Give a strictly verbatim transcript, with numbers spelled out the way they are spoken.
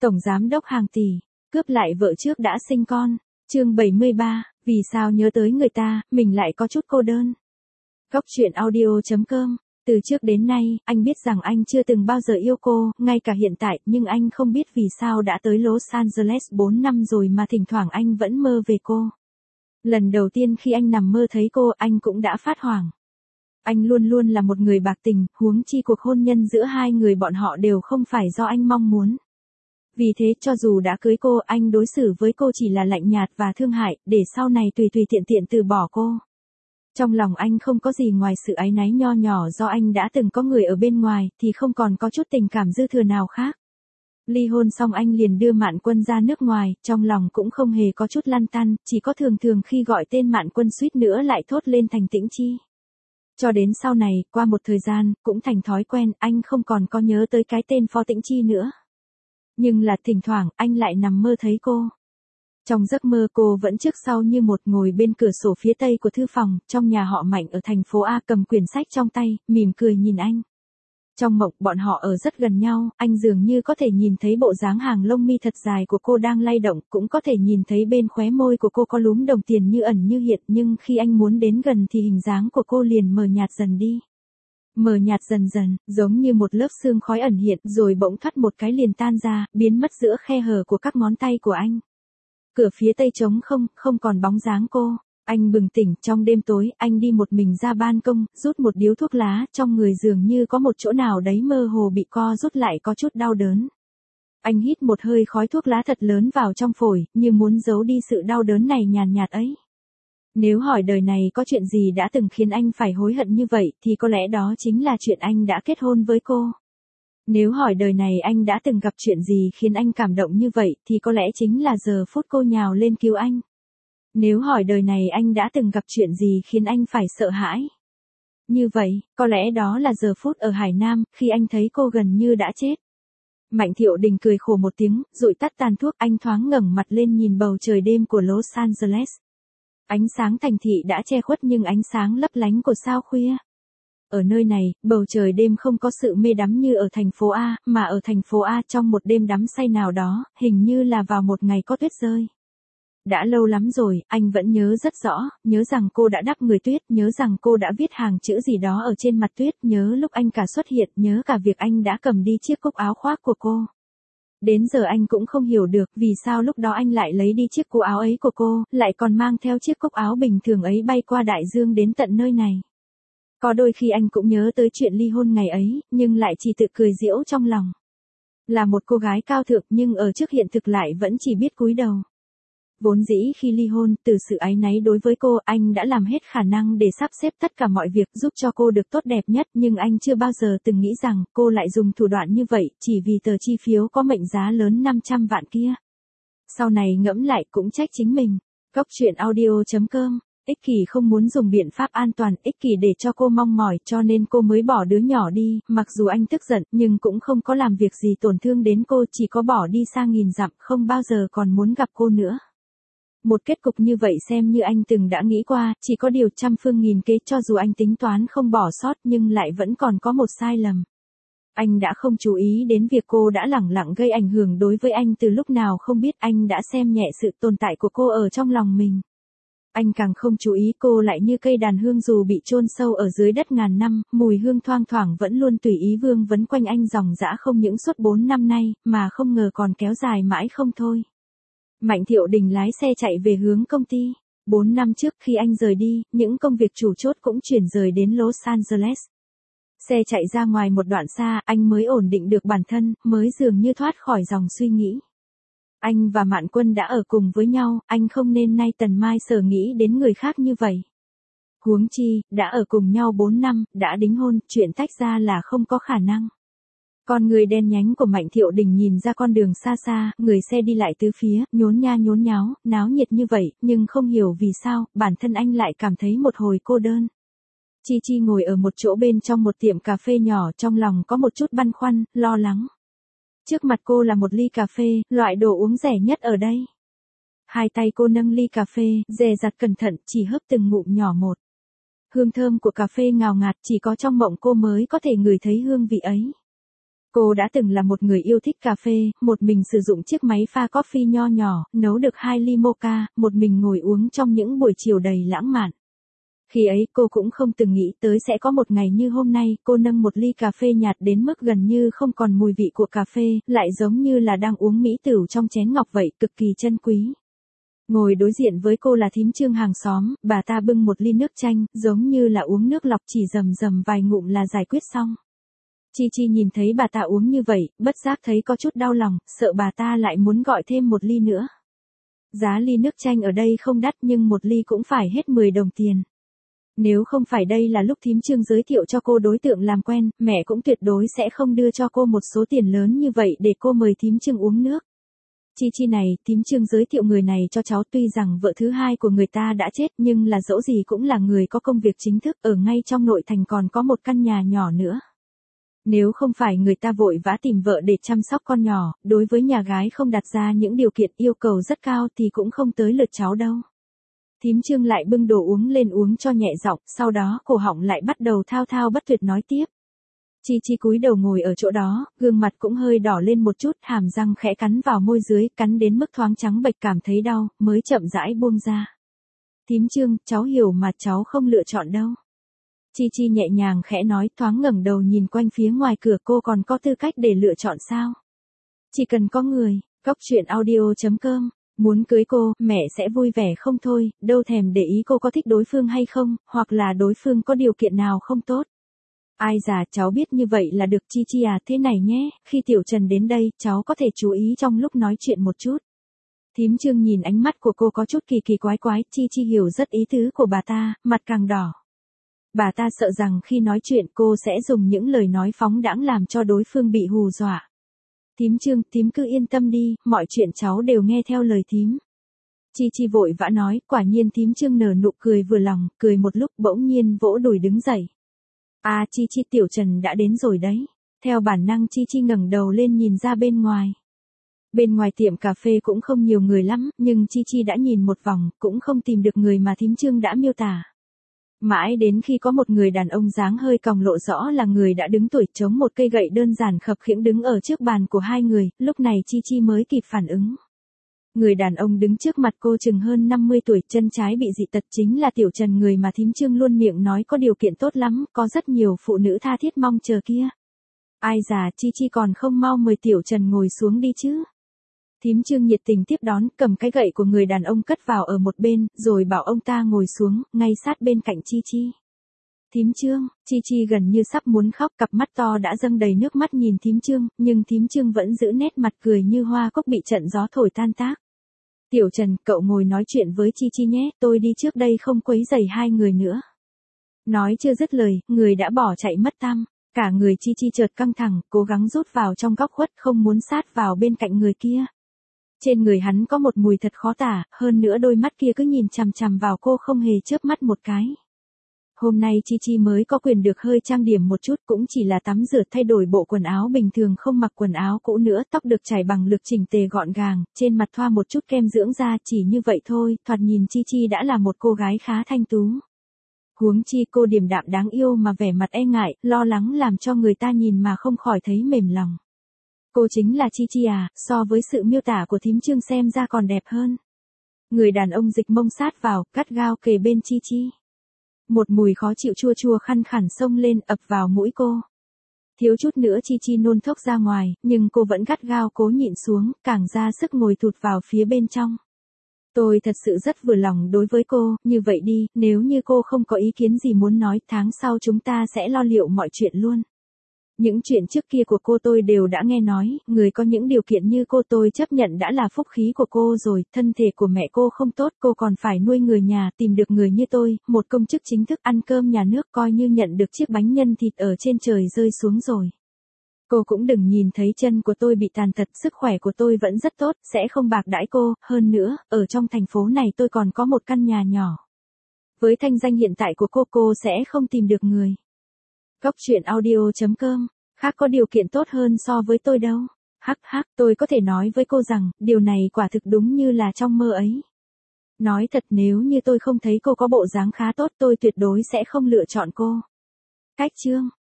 Tổng giám đốc hàng tỷ, cướp lại vợ trước đã sinh con. Chương bảy mươi ba, vì sao nhớ tới người ta, mình lại có chút cô đơn. Góc truyện audio chấm com. Từ trước đến nay, anh biết rằng anh chưa từng bao giờ yêu cô, ngay cả hiện tại, nhưng anh không biết vì sao đã tới Los Angeles bốn năm rồi mà thỉnh thoảng anh vẫn mơ về cô. Lần đầu tiên khi anh nằm mơ thấy cô, anh cũng đã phát hoảng. Anh luôn luôn là một người bạc tình, huống chi cuộc hôn nhân giữa hai người bọn họ đều không phải do anh mong muốn. Vì thế cho dù đã cưới cô, anh đối xử với cô chỉ là lạnh nhạt và thương hại, để sau này tùy tùy tiện tiện từ bỏ cô. Trong lòng anh không có gì ngoài sự áy náy nho nhỏ do anh đã từng có người ở bên ngoài, thì không còn có chút tình cảm dư thừa nào khác. Ly hôn xong anh liền đưa Mạn Quân ra nước ngoài, trong lòng cũng không hề có chút lăn tăn, chỉ có thường thường khi gọi tên Mạn Quân suýt nữa lại thốt lên thành Tĩnh Chi. Cho đến sau này, qua một thời gian, cũng thành thói quen, anh không còn có nhớ tới cái tên Phó Tĩnh Chi nữa. Nhưng là thỉnh thoảng, anh lại nằm mơ thấy cô. Trong giấc mơ cô vẫn trước sau như một ngồi bên cửa sổ phía tây của thư phòng, trong nhà họ Mạnh ở thành phố A cầm quyển sách trong tay, mỉm cười nhìn anh. Trong mộng bọn họ ở rất gần nhau, anh dường như có thể nhìn thấy bộ dáng hàng lông mi thật dài của cô đang lay động, cũng có thể nhìn thấy bên khóe môi của cô có lúm đồng tiền như ẩn như hiện, nhưng khi anh muốn đến gần thì hình dáng của cô liền mờ nhạt dần đi. Mờ nhạt dần dần, giống như một lớp sương khói ẩn hiện, rồi bỗng thoắt một cái liền tan ra, biến mất giữa khe hở của các ngón tay của anh. Cửa phía tây trống không, không còn bóng dáng cô. Anh bừng tỉnh, trong đêm tối, anh đi một mình ra ban công, rút một điếu thuốc lá, trong người dường như có một chỗ nào đấy mơ hồ bị co rút lại có chút đau đớn. Anh hít một hơi khói thuốc lá thật lớn vào trong phổi, như muốn giấu đi sự đau đớn này nhàn nhạt ấy. Nếu hỏi đời này có chuyện gì đã từng khiến anh phải hối hận như vậy, thì có lẽ đó chính là chuyện anh đã kết hôn với cô. Nếu hỏi đời này anh đã từng gặp chuyện gì khiến anh cảm động như vậy, thì có lẽ chính là giờ phút cô nhào lên cứu anh. Nếu hỏi đời này anh đã từng gặp chuyện gì khiến anh phải sợ hãi. Như vậy, có lẽ đó là giờ phút ở Hải Nam, khi anh thấy cô gần như đã chết. Mạnh Thiệu Đình cười khổ một tiếng, rụi tắt tàn thuốc, anh thoáng ngẩng mặt lên nhìn bầu trời đêm của Los Angeles. Ánh sáng thành thị đã che khuất nhưng ánh sáng lấp lánh của sao khuya. Ở nơi này, bầu trời đêm không có sự mê đắm như ở thành phố A, mà ở thành phố A trong một đêm đắm say nào đó, hình như là vào một ngày có tuyết rơi. Đã lâu lắm rồi, anh vẫn nhớ rất rõ, nhớ rằng cô đã đắp người tuyết, nhớ rằng cô đã viết hàng chữ gì đó ở trên mặt tuyết, nhớ lúc anh cả xuất hiện, nhớ cả việc anh đã cầm đi chiếc cúc áo khoác của cô. Đến giờ anh cũng không hiểu được vì sao lúc đó anh lại lấy đi chiếc cổ áo ấy của cô, lại còn mang theo chiếc cúc áo bình thường ấy bay qua đại dương đến tận nơi này. Có đôi khi anh cũng nhớ tới chuyện ly hôn ngày ấy, nhưng lại chỉ tự cười giễu trong lòng. Là một cô gái cao thượng nhưng ở trước hiện thực lại vẫn chỉ biết cúi đầu. Vốn dĩ khi ly hôn, từ sự áy náy đối với cô, anh đã làm hết khả năng để sắp xếp tất cả mọi việc giúp cho cô được tốt đẹp nhất, nhưng anh chưa bao giờ từng nghĩ rằng cô lại dùng thủ đoạn như vậy, chỉ vì tờ chi phiếu có mệnh giá lớn năm trăm vạn kia. Sau này ngẫm lại cũng trách chính mình. Góc truyện audio chấm com. Ích kỷ không muốn dùng biện pháp an toàn, ích kỷ để cho cô mong mỏi, cho nên cô mới bỏ đứa nhỏ đi, mặc dù anh tức giận, nhưng cũng không có làm việc gì tổn thương đến cô, chỉ có bỏ đi xa nghìn dặm, không bao giờ còn muốn gặp cô nữa. Một kết cục như vậy xem như anh từng đã nghĩ qua, chỉ có điều trăm phương nghìn kế, cho dù anh tính toán không bỏ sót nhưng lại vẫn còn có một sai lầm. Anh đã không chú ý đến việc cô đã lẳng lặng gây ảnh hưởng đối với anh từ lúc nào không biết, anh đã xem nhẹ sự tồn tại của cô ở trong lòng mình. Anh càng không chú ý cô lại như cây đàn hương dù bị chôn sâu ở dưới đất ngàn năm, mùi hương thoang thoảng vẫn luôn tùy ý vương vấn quanh anh dòng dã không những suốt bốn năm nay, mà không ngờ còn kéo dài mãi không thôi. Mạnh Thiệu Đình lái xe chạy về hướng công ty. Bốn năm trước khi anh rời đi, những công việc chủ chốt cũng chuyển rời đến Los Angeles. Xe chạy ra ngoài một đoạn xa, anh mới ổn định được bản thân, mới dường như thoát khỏi dòng suy nghĩ. Anh và Mạn Quân đã ở cùng với nhau, anh không nên nay tần mai sở nghĩ đến người khác như vậy. Huống chi, đã ở cùng nhau bốn năm, đã đính hôn, chuyện tách ra là không có khả năng. Con người đen nhánh của Mạnh Thiệu Đình nhìn ra con đường xa xa, người xe đi lại tứ phía, nhốn nha nhốn nháo, náo nhiệt như vậy, nhưng không hiểu vì sao, bản thân anh lại cảm thấy một hồi cô đơn. Chi Chi ngồi ở một chỗ bên trong một tiệm cà phê nhỏ, trong lòng có một chút băn khoăn, lo lắng. Trước mặt cô là một ly cà phê, loại đồ uống rẻ nhất ở đây. Hai tay cô nâng ly cà phê, dè dặt cẩn thận, chỉ hớp từng ngụm nhỏ một. Hương thơm của cà phê ngào ngạt, chỉ có trong mộng cô mới có thể ngửi thấy hương vị ấy. Cô đã từng là một người yêu thích cà phê, một mình sử dụng chiếc máy pha coffee nho nhỏ, nấu được hai ly mocha, một mình ngồi uống trong những buổi chiều đầy lãng mạn. Khi ấy cô cũng không từng nghĩ tới sẽ có một ngày như hôm nay, cô nâng một ly cà phê nhạt đến mức gần như không còn mùi vị của cà phê, lại giống như là đang uống mỹ tửu trong chén ngọc vậy, cực kỳ chân quý. Ngồi đối diện với cô là thím Trương hàng xóm, bà ta bưng một ly nước chanh, giống như là uống nước lọc, chỉ rầm rầm vài ngụm là giải quyết xong. Chi Chi nhìn thấy bà ta uống như vậy, bất giác thấy có chút đau lòng, sợ bà ta lại muốn gọi thêm một ly nữa. Giá ly nước chanh ở đây không đắt nhưng một ly cũng phải hết mười đồng tiền. Nếu không phải đây là lúc thím Trương giới thiệu cho cô đối tượng làm quen, mẹ cũng tuyệt đối sẽ không đưa cho cô một số tiền lớn như vậy để cô mời thím Trương uống nước. Chi Chi này, thím Trương giới thiệu người này cho cháu, tuy rằng vợ thứ hai của người ta đã chết nhưng là dẫu gì cũng là người có công việc chính thức, ở ngay trong nội thành còn có một căn nhà nhỏ nữa. Nếu không phải người ta vội vã tìm vợ để chăm sóc con nhỏ, đối với nhà gái không đặt ra những điều kiện yêu cầu rất cao thì cũng không tới lượt cháu đâu. Thím Trương lại bưng đồ uống lên uống cho nhẹ giọng, sau đó cổ họng lại bắt đầu thao thao bất tuyệt nói tiếp. Chi Chi cúi đầu ngồi ở chỗ đó, gương mặt cũng hơi đỏ lên một chút, hàm răng khẽ cắn vào môi dưới, cắn đến mức thoáng trắng bệch, cảm thấy đau, mới chậm rãi buông ra. Thím Trương, cháu hiểu mà, cháu không lựa chọn đâu. Chi Chi nhẹ nhàng khẽ nói, thoáng ngẩng đầu nhìn quanh phía ngoài cửa, cô còn có tư cách để lựa chọn sao? Chỉ cần có người, Cóc Truyện Audio chấm com, muốn cưới cô, mẹ sẽ vui vẻ không thôi, đâu thèm để ý cô có thích đối phương hay không, hoặc là đối phương có điều kiện nào không tốt. Ai già, cháu biết như vậy là được. Chi Chi à, thế này nhé, khi Tiểu Trần đến đây, cháu có thể chú ý trong lúc nói chuyện một chút. Thím Trương nhìn ánh mắt của cô có chút kỳ kỳ quái quái, Chi Chi hiểu rất ý tứ của bà ta, mặt càng đỏ. Bà ta sợ rằng khi nói chuyện cô sẽ dùng những lời nói phóng đãng làm cho đối phương bị hù dọa. Thím Trương, thím cứ yên tâm đi, mọi chuyện cháu đều nghe theo lời thím. Chi Chi vội vã nói, quả nhiên. Thím Trương nở nụ cười vừa lòng, cười một lúc bỗng nhiên vỗ đùi đứng dậy. À, Chi Chi, Tiểu Trần đã đến rồi đấy. Theo bản năng Chi Chi ngẩng đầu lên nhìn ra bên ngoài. Bên ngoài tiệm cà phê cũng không nhiều người lắm, nhưng Chi Chi đã nhìn một vòng, cũng không tìm được người mà thím Trương đã miêu tả. Mãi đến khi có một người đàn ông dáng hơi còng lộ rõ là người đã đứng tuổi, chống một cây gậy đơn giản khập khiễng đứng ở trước bàn của hai người, lúc này Chi Chi mới kịp phản ứng. Người đàn ông đứng trước mặt cô chừng hơn năm mươi tuổi, chân trái bị dị tật, chính là Tiểu Trần, người mà thím Trương luôn miệng nói có điều kiện tốt lắm, có rất nhiều phụ nữ tha thiết mong chờ kia. Ai già, Chi Chi còn không mau mời Tiểu Trần ngồi xuống đi chứ. Thím Trương nhiệt tình tiếp đón, cầm cái gậy của người đàn ông cất vào ở một bên, rồi bảo ông ta ngồi xuống, ngay sát bên cạnh Chi Chi. Thím Trương, Chi Chi gần như sắp muốn khóc, cặp mắt to đã dâng đầy nước mắt nhìn thím Trương, nhưng thím Trương vẫn giữ nét mặt cười như hoa cúc bị trận gió thổi tan tác. Tiểu Trần, cậu ngồi nói chuyện với Chi Chi nhé, tôi đi trước đây không quấy rầy hai người nữa. Nói chưa dứt lời, người đã bỏ chạy mất tăm. Cả người Chi Chi chợt căng thẳng, cố gắng rút vào trong góc khuất, không muốn sát vào bên cạnh người kia. Trên người hắn có một mùi thật khó tả, hơn nữa đôi mắt kia cứ nhìn chằm chằm vào cô không hề chớp mắt một cái. Hôm nay Chi Chi mới có quyền được hơi trang điểm một chút, cũng chỉ là tắm rửa thay đổi bộ quần áo bình thường, không mặc quần áo cũ nữa, tóc được chải bằng lược chỉnh tề gọn gàng, trên mặt thoa một chút kem dưỡng da, chỉ như vậy thôi, thoạt nhìn Chi Chi đã là một cô gái khá thanh tú. Huống chi cô điềm đạm đáng yêu mà vẻ mặt e ngại, lo lắng làm cho người ta nhìn mà không khỏi thấy mềm lòng. Cô chính là Chi Chi à, so với sự miêu tả của thím Trương xem ra còn đẹp hơn. Người đàn ông dịch mông sát vào, gắt gao kề bên Chi Chi. Một mùi khó chịu chua chua khăn khẳn xông lên, ập vào mũi cô. Thiếu chút nữa Chi Chi nôn thốc ra ngoài, nhưng cô vẫn gắt gao cố nhịn xuống, càng ra sức ngồi thụt vào phía bên trong. Tôi thật sự rất vừa lòng đối với cô, như vậy đi, nếu như cô không có ý kiến gì muốn nói, tháng sau chúng ta sẽ lo liệu mọi chuyện luôn. Những chuyện trước kia của cô tôi đều đã nghe nói, người có những điều kiện như cô tôi chấp nhận đã là phúc khí của cô rồi, thân thể của mẹ cô không tốt, cô còn phải nuôi người nhà, tìm được người như tôi, một công chức chính thức ăn cơm nhà nước, coi như nhận được chiếc bánh nhân thịt ở trên trời rơi xuống rồi. Cô cũng đừng nhìn thấy chân của tôi bị tàn tật, sức khỏe của tôi vẫn rất tốt, sẽ không bạc đãi cô, hơn nữa, ở trong thành phố này tôi còn có một căn nhà nhỏ. Với thanh danh hiện tại của cô, cô sẽ không tìm được người. Cóc Truyện Audio chấm com, khác có điều kiện tốt hơn so với tôi đâu. Hắc hắc, tôi có thể nói với cô rằng, điều này quả thực đúng như là trong mơ ấy. Nói thật, nếu như tôi không thấy cô có bộ dáng khá tốt, tôi tuyệt đối sẽ không lựa chọn cô. Cách chương